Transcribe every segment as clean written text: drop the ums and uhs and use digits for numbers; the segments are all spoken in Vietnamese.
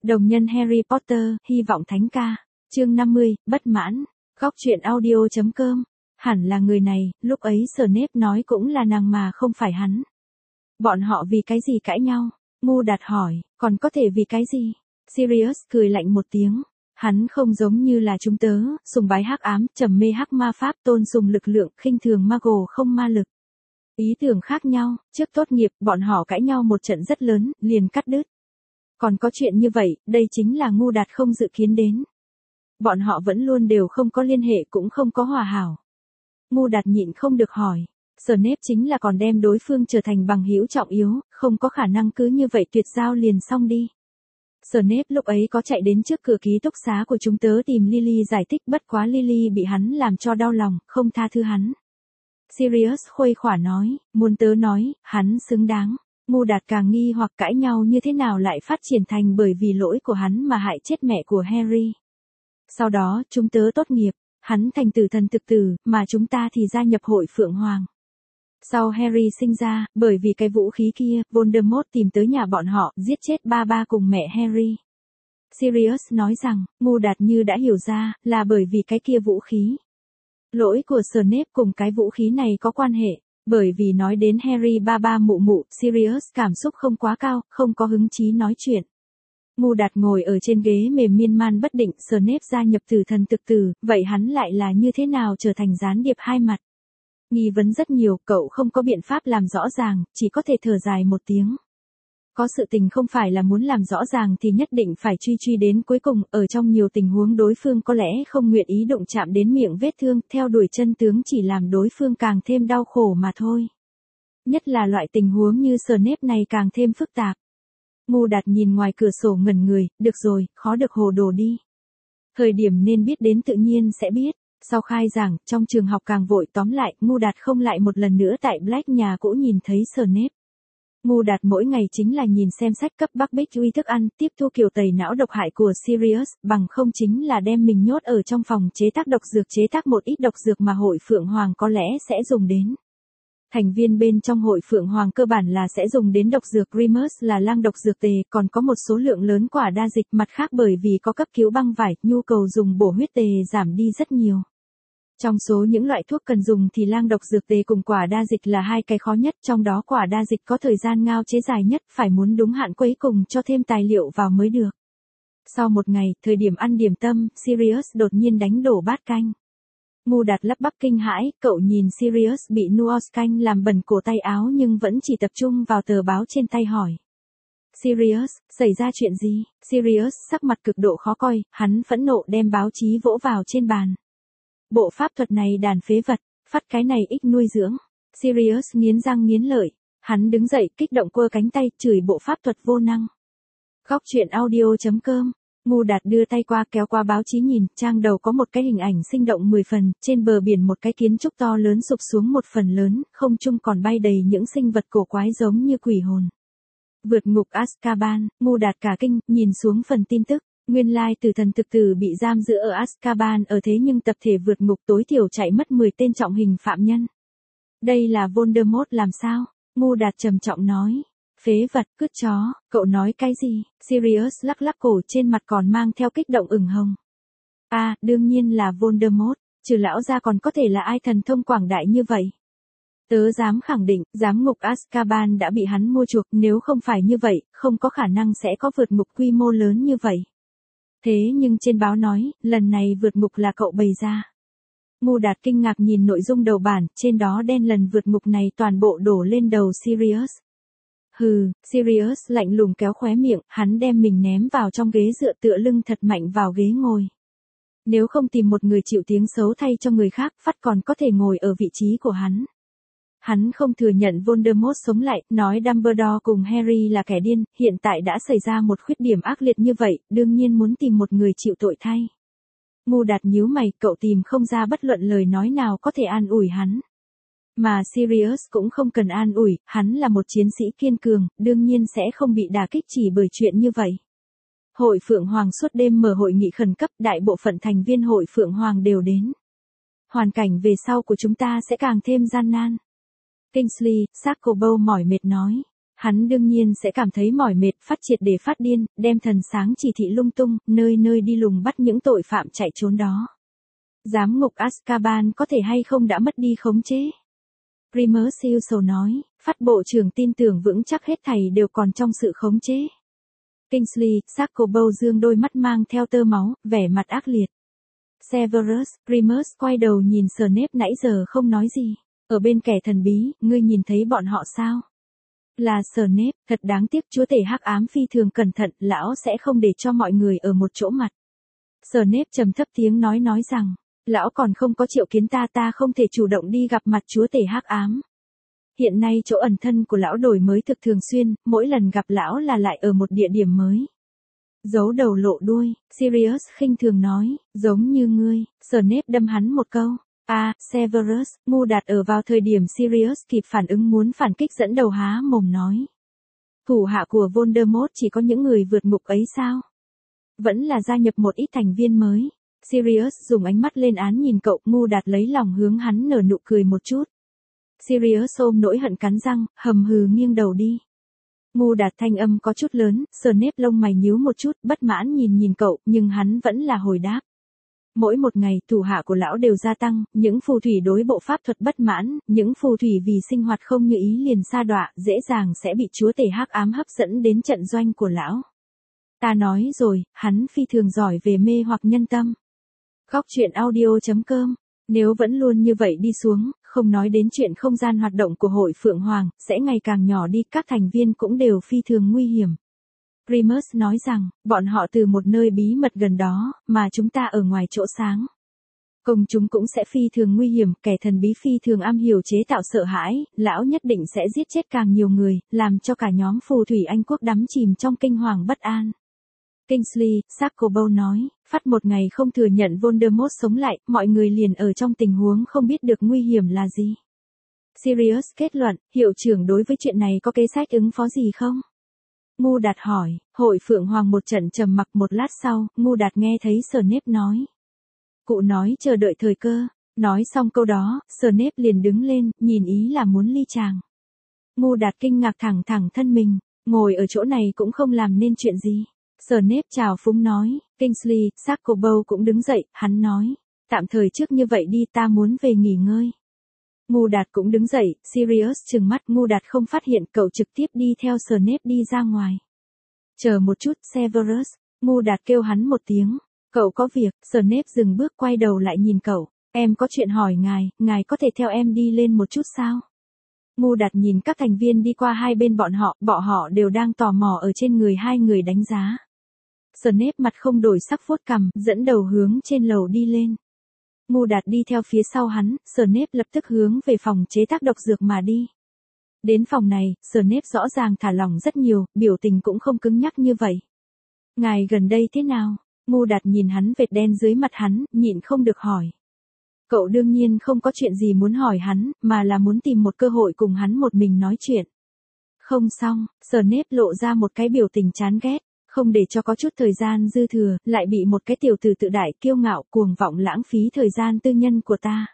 Đồng nhân Harry Potter, hy vọng thánh ca. Chương 50, bất mãn. Góc truyện audio.com. Hẳn là người này, lúc ấy Snape nói cũng là nàng mà không phải hắn. Bọn họ vì cái gì cãi nhau? Ngu Đạt hỏi, còn có thể vì cái gì? Sirius cười lạnh một tiếng. Hắn không giống như là chúng tớ, sùng bái hắc ám, trầm mê hắc ma pháp, tôn sùng lực lượng, khinh thường Muggle không ma lực. Ý tưởng khác nhau, trước tốt nghiệp, bọn họ cãi nhau một trận rất lớn, liền cắt đứt. Còn có chuyện như vậy, đây chính là Ngu Đạt không dự kiến đến. Bọn họ vẫn luôn đều không có liên hệ cũng không có hòa hảo. Ngu Đạt nhịn không được hỏi. Snape chính là còn đem đối phương trở thành bằng hữu trọng yếu, không có khả năng cứ như vậy tuyệt giao liền xong đi. Snape lúc ấy có chạy đến trước cửa ký túc xá của chúng tớ tìm Lily giải thích, bất quá Lily bị hắn làm cho đau lòng, không tha thứ hắn. Sirius khuây khỏa nói, muốn tớ nói, hắn xứng đáng. Ngu Đạt càng nghi hoặc cãi nhau như thế nào lại phát triển thành bởi vì lỗi của hắn mà hại chết mẹ của Harry. Sau đó, chúng tớ tốt nghiệp, hắn thành tử thần thực tử, mà chúng ta thì gia nhập hội Phượng Hoàng. Sau Harry sinh ra, bởi vì cái vũ khí kia, Voldemort tìm tới nhà bọn họ, giết chết ba cùng mẹ Harry. Sirius nói rằng, Ngu Đạt như đã hiểu ra, là bởi vì cái kia vũ khí. Lỗi của Snape cùng cái vũ khí này có quan hệ, bởi vì nói đến Harry ba mụ, Sirius cảm xúc không quá cao, không có hứng chí nói chuyện. Ngu Đạt ngồi ở trên ghế mềm miên man bất định, Snape gia nhập tử thần thực tử, vậy hắn lại là như thế nào trở thành gián điệp hai mặt? Nghi vấn rất nhiều, cậu không có biện pháp làm rõ ràng, chỉ có thể thở dài một tiếng. Có sự tình không phải là muốn làm rõ ràng thì nhất định phải truy đến cuối cùng, ở trong nhiều tình huống đối phương có lẽ không nguyện ý đụng chạm đến miệng vết thương, theo đuổi chân tướng chỉ làm đối phương càng thêm đau khổ mà thôi. Nhất là loại tình huống như Snape này càng thêm phức tạp. Ngu Đạt nhìn ngoài cửa sổ ngẩn người, được rồi, khó được hồ đồ đi. Thời điểm nên biết đến tự nhiên sẽ biết. Sau khai giảng, trong trường học càng vội, tóm lại, Ngu Đạt không lại một lần nữa tại Black nhà cũ nhìn thấy Snape. Ngu Đạt mỗi ngày chính là nhìn xem sách cấp Bắc Bích uy thức ăn, tiếp thu kiểu tẩy não độc hại của Sirius, bằng không chính là đem mình nhốt ở trong phòng chế tác độc dược, chế tác một ít độc dược mà hội Phượng Hoàng có lẽ sẽ dùng đến. Thành viên bên trong hội Phượng Hoàng cơ bản là sẽ dùng đến độc dược Remus là lang độc dược tề, còn có một số lượng lớn quả đa dịch, mặt khác bởi vì có cấp cứu băng vải, nhu cầu dùng bổ huyết tề giảm đi rất nhiều. Trong số những loại thuốc cần dùng thì lang độc dược tề cùng quả đa dịch là hai cái khó nhất, trong đó quả đa dịch có thời gian ngao chế dài nhất, phải muốn đúng hạn quấy cùng cho thêm tài liệu vào mới được. Sau một ngày, thời điểm ăn điểm tâm, Sirius đột nhiên đánh đổ bát canh. Ngu Đạt lắp bắp kinh hãi, cậu nhìn Sirius bị Nuos canh làm bẩn cổ tay áo nhưng vẫn chỉ tập trung vào tờ báo trên tay hỏi. Sirius, xảy ra chuyện gì? Sirius sắc mặt cực độ khó coi, hắn phẫn nộ đem báo chí vỗ vào trên bàn. Bộ pháp thuật này đàn phế vật, phát cái này ích nuôi dưỡng. Sirius nghiến răng nghiến lợi. Hắn đứng dậy, kích động quơ cánh tay, chửi bộ pháp thuật vô năng. Góc truyện audio.com. Ngu Đạt đưa tay qua kéo qua báo chí nhìn, trang đầu có một cái hình ảnh sinh động 10 phần, trên bờ biển một cái kiến trúc to lớn sụp xuống một phần lớn, không trung còn bay đầy những sinh vật cổ quái giống như quỷ hồn. Vượt ngục Azkaban, Ngu Đạt cả kinh, nhìn xuống phần tin tức. Nguyên lai tử thần thực tử bị giam giữ ở Azkaban ở thế nhưng tập thể vượt ngục tối thiểu chạy mất 10 tên trọng hình phạm nhân. Đây là Voldemort làm sao? Ngu Đạt trầm trọng nói. Phế vật, cứt chó, cậu nói cái gì? Sirius lắc lắc cổ, trên mặt còn mang theo kích động ửng hồng. Đương nhiên là Voldemort, trừ lão ra còn có thể là ai thần thông quảng đại như vậy? Tớ dám khẳng định, giám ngục Azkaban đã bị hắn mua chuộc, nếu không phải như vậy, không có khả năng sẽ có vượt ngục quy mô lớn như vậy. Thế nhưng trên báo nói, lần này vượt ngục là cậu bày ra. Ngu Đạt kinh ngạc nhìn nội dung đầu bản, trên đó đen lần vượt ngục này toàn bộ đổ lên đầu Sirius. Hừ, Sirius lạnh lùng kéo khóe miệng, hắn đem mình ném vào trong ghế dựa tựa lưng thật mạnh vào ghế ngồi. Nếu không tìm một người chịu tiếng xấu thay cho người khác, phát còn có thể ngồi ở vị trí của hắn. Hắn không thừa nhận Voldemort sống lại, nói Dumbledore cùng Harry là kẻ điên, hiện tại đã xảy ra một khuyết điểm ác liệt như vậy, đương nhiên muốn tìm một người chịu tội thay. Ngu Đạt nhíu mày, cậu tìm không ra bất luận lời nói nào có thể an ủi hắn. Mà Sirius cũng không cần an ủi, hắn là một chiến sĩ kiên cường, đương nhiên sẽ không bị đả kích chỉ bởi chuyện như vậy. Hội Phượng Hoàng suốt đêm mở hội nghị khẩn cấp, đại bộ phận thành viên hội Phượng Hoàng đều đến. Hoàn cảnh về sau của chúng ta sẽ càng thêm gian nan. Kingsley, Sacobo mỏi mệt nói. Hắn đương nhiên sẽ cảm thấy mỏi mệt, phát triệt để phát điên, đem thần sáng chỉ thị lung tung, nơi nơi đi lùng bắt những tội phạm chạy trốn đó. Giám ngục Azkaban có thể hay không đã mất đi khống chế. Remus Ilso nói, phát bộ trưởng tin tưởng vững chắc hết thảy đều còn trong sự khống chế. Kingsley, Sacobo dương đôi mắt mang theo tơ máu, vẻ mặt ác liệt. Severus, Remus quay đầu nhìn Snape nãy giờ không nói gì. Ở bên kẻ thần bí, ngươi nhìn thấy bọn họ sao? Là Snape, thật đáng tiếc chúa tể hắc ám phi thường cẩn thận, lão sẽ không để cho mọi người ở một chỗ mặt. Snape trầm thấp tiếng nói rằng, lão còn không có triệu kiến ta không thể chủ động đi gặp mặt chúa tể hắc ám. Hiện nay chỗ ẩn thân của lão đổi mới thực thường xuyên, mỗi lần gặp lão là lại ở một địa điểm mới. Giấu đầu lộ đuôi, Sirius khinh thường nói, giống như ngươi. Snape đâm hắn một câu. Severus, ngu đạt ở vào thời điểm Sirius kịp phản ứng muốn phản kích dẫn đầu há mồm nói. Thủ hạ của Voldemort chỉ có những người vượt ngục ấy sao? Vẫn là gia nhập một ít thành viên mới. Sirius dùng ánh mắt lên án nhìn cậu, ngu đạt lấy lòng hướng hắn nở nụ cười một chút. Sirius ôm nỗi hận cắn răng, hầm hừ nghiêng đầu đi. Ngu đạt thanh âm có chút lớn, Snape lông mày nhíu một chút, bất mãn nhìn cậu, nhưng hắn vẫn là hồi đáp. Mỗi một ngày, thủ hạ của lão đều gia tăng, những phù thủy đối bộ pháp thuật bất mãn, những phù thủy vì sinh hoạt không như ý liền sa đọa, dễ dàng sẽ bị chúa tể hắc ám hấp dẫn đến trận doanh của lão. Ta nói rồi, hắn phi thường giỏi về mê hoặc nhân tâm. Góc truyện audio.com. Nếu vẫn luôn như vậy đi xuống, không nói đến chuyện không gian hoạt động của hội Phượng Hoàng, sẽ ngày càng nhỏ đi, các thành viên cũng đều phi thường nguy hiểm. Remus nói rằng, bọn họ từ một nơi bí mật gần đó, mà chúng ta ở ngoài chỗ sáng. Công chúng cũng sẽ phi thường nguy hiểm, kẻ thần bí phi thường am hiểu chế tạo sợ hãi, lão nhất định sẽ giết chết càng nhiều người, làm cho cả nhóm phù thủy Anh quốc đắm chìm trong kinh hoàng bất an. Kingsley, Sacobo nói, phát một ngày không thừa nhận Voldemort sống lại, mọi người liền ở trong tình huống không biết được nguy hiểm là gì. Sirius kết luận, hiệu trưởng đối với chuyện này có kế sách ứng phó gì không? Ngu đạt hỏi, hội Phượng Hoàng một trận trầm mặc một lát sau, ngu đạt nghe thấy Snape nói. Cụ nói chờ đợi thời cơ, nói xong câu đó, Snape liền đứng lên, nhìn ý là muốn ly chàng. Ngu đạt kinh ngạc thẳng thân mình, ngồi ở chỗ này cũng không làm nên chuyện gì. Snape chào phúng nói, Kingsley, Sacobo cũng đứng dậy, hắn nói, tạm thời trước như vậy đi, ta muốn về nghỉ ngơi. Ngu đạt cũng đứng dậy, Sirius trừng mắt, ngu đạt không phát hiện, cậu trực tiếp đi theo Snape đi ra ngoài. Chờ một chút, Severus, ngu đạt kêu hắn một tiếng, cậu có việc. Snape dừng bước quay đầu lại nhìn cậu, em có chuyện hỏi ngài có thể theo em đi lên một chút sao? Ngu đạt nhìn các thành viên đi qua hai bên bọn họ đều đang tò mò ở trên người hai người đánh giá. Snape mặt không đổi sắc vuốt cằm, dẫn đầu hướng trên lầu đi lên. Ngu đạt đi theo phía sau hắn, Snape lập tức hướng về phòng chế tác độc dược mà đi. Đến phòng này, Snape rõ ràng thả lỏng rất nhiều, biểu tình cũng không cứng nhắc như vậy. Ngài gần đây thế nào? Ngu đạt nhìn hắn vệt đen dưới mặt hắn, nhịn không được hỏi. Cậu đương nhiên không có chuyện gì muốn hỏi hắn, mà là muốn tìm một cơ hội cùng hắn một mình nói chuyện. Không xong, Snape lộ ra một cái biểu tình chán ghét, không để cho có chút thời gian dư thừa, lại bị một cái tiểu tử tự đại kiêu ngạo cuồng vọng lãng phí thời gian tư nhân của ta.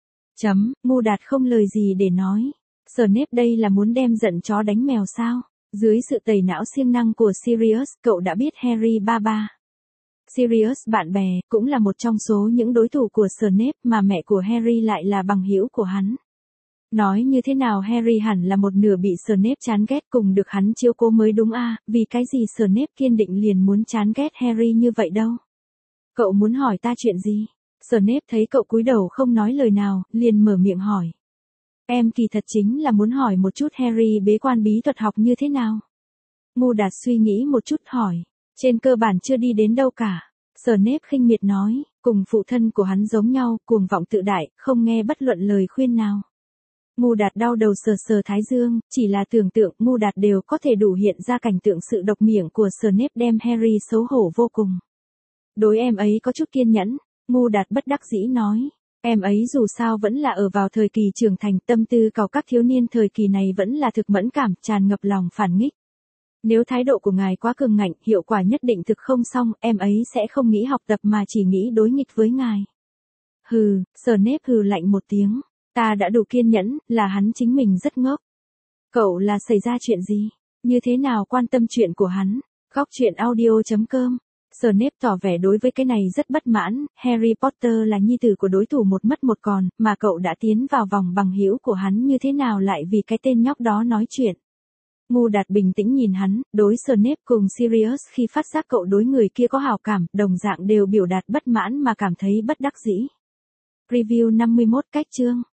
Ngu đạt không lời gì để nói. Snape đây là muốn đem giận chó đánh mèo sao? Dưới sự tẩy não siêng năng của Sirius, cậu đã biết Harry ba. Sirius bạn bè, cũng là một trong số những đối thủ của Snape, mà mẹ của Harry lại là bằng hữu của hắn. Nói như thế nào Harry hẳn là một nửa bị Snape chán ghét cùng được hắn chiếu cố mới đúng vì cái gì Snape kiên định liền muốn chán ghét Harry như vậy đâu. Cậu muốn hỏi ta chuyện gì? Snape thấy cậu cúi đầu không nói lời nào, liền mở miệng hỏi. Em kỳ thật chính là muốn hỏi một chút Harry bế quan bí thuật học như thế nào? Ngu đạt suy nghĩ một chút hỏi. Trên cơ bản chưa đi đến đâu cả. Snape khinh miệt nói, cùng phụ thân của hắn giống nhau, cuồng vọng tự đại, không nghe bất luận lời khuyên nào. Ngu đạt đau đầu sờ thái dương, chỉ là tưởng tượng ngu đạt đều có thể đủ hiện ra cảnh tượng sự độc miệng của Snape đem Harry xấu hổ vô cùng. Đối em ấy có chút kiên nhẫn, ngu đạt bất đắc dĩ nói. Em ấy dù sao vẫn là ở vào thời kỳ trưởng thành, tâm tư cào các thiếu niên thời kỳ này vẫn là thực mẫn cảm, tràn ngập lòng phản nghịch. Nếu thái độ của ngài quá cường ngạnh, hiệu quả nhất định thực không xong, em ấy sẽ không nghĩ học tập mà chỉ nghĩ đối nghịch với ngài. Hừ, Snape hừ lạnh một tiếng. Ta đã đủ kiên nhẫn, là hắn chính mình rất ngốc. Cậu là xảy ra chuyện gì? Như thế nào quan tâm chuyện của hắn? Góc truyện audio.com. Snape tỏ vẻ đối với cái này rất bất mãn, Harry Potter là nhi tử của đối thủ một mất một còn, mà cậu đã tiến vào vòng bằng hữu của hắn như thế nào lại vì cái tên nhóc đó nói chuyện. Ngu Đạt bình tĩnh nhìn hắn, đối Snape cùng Sirius khi phát giác cậu đối người kia có hảo cảm, đồng dạng đều biểu đạt bất mãn mà cảm thấy bất đắc dĩ. Review 51 cách chương.